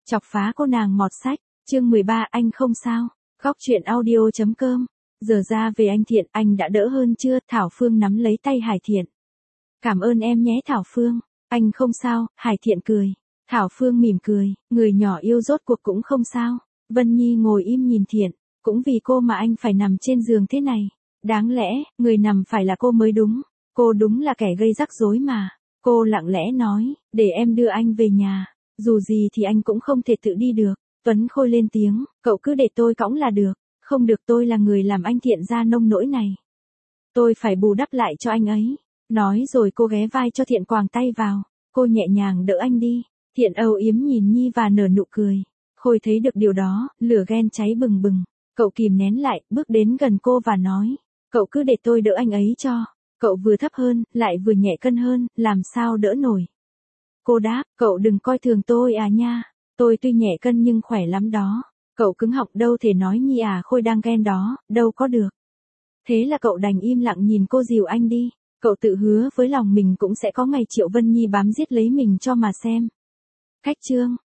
Chọc phá cô nàng mọt sách, chương 13 anh không sao. Góc chuyện audio.com. Giờ ra về anh Thiện, anh đã đỡ hơn chưa? Thảo Phương nắm lấy tay Hải Thiện. Cảm ơn em nhé Thảo Phương, anh không sao, Hải Thiện cười. Thảo Phương mỉm cười, người nhỏ yêu rốt cuộc cũng không sao. Vân Nhi ngồi im nhìn Thiện, cũng vì cô mà anh phải nằm trên giường thế này. Đáng lẽ, người nằm phải là cô mới đúng. Cô đúng là kẻ gây rắc rối mà. Cô lặng lẽ nói, để em đưa anh về nhà. Dù gì thì anh cũng không thể tự đi được. Tuấn Khôi lên tiếng, cậu cứ để tôi cõng là được. Không được, tôi là người làm anh Thiện ra nông nỗi này. Tôi phải bù đắp lại cho anh ấy. Nói rồi cô ghé vai cho Thiện quàng tay vào. Cô nhẹ nhàng đỡ anh đi. Thiện âu yếm nhìn Nhi và nở nụ cười. Khôi thấy được điều đó, lửa ghen cháy bừng bừng. Cậu kìm nén lại, bước đến gần cô và nói, cậu cứ để tôi đỡ anh ấy cho. Cậu vừa thấp hơn, lại vừa nhẹ cân hơn, làm sao đỡ nổi. Cô đáp, cậu đừng coi thường tôi à nha. Tôi tuy nhẹ cân nhưng khỏe lắm đó. Cậu cứng họng đâu thể nói Nhi à, Khôi đang ghen đó, đâu có được. Thế là cậu đành im lặng nhìn cô dìu anh đi. Cậu tự hứa với lòng mình cũng sẽ có ngày Triệu Vân Nhi bám giết lấy mình cho mà xem. Cách chương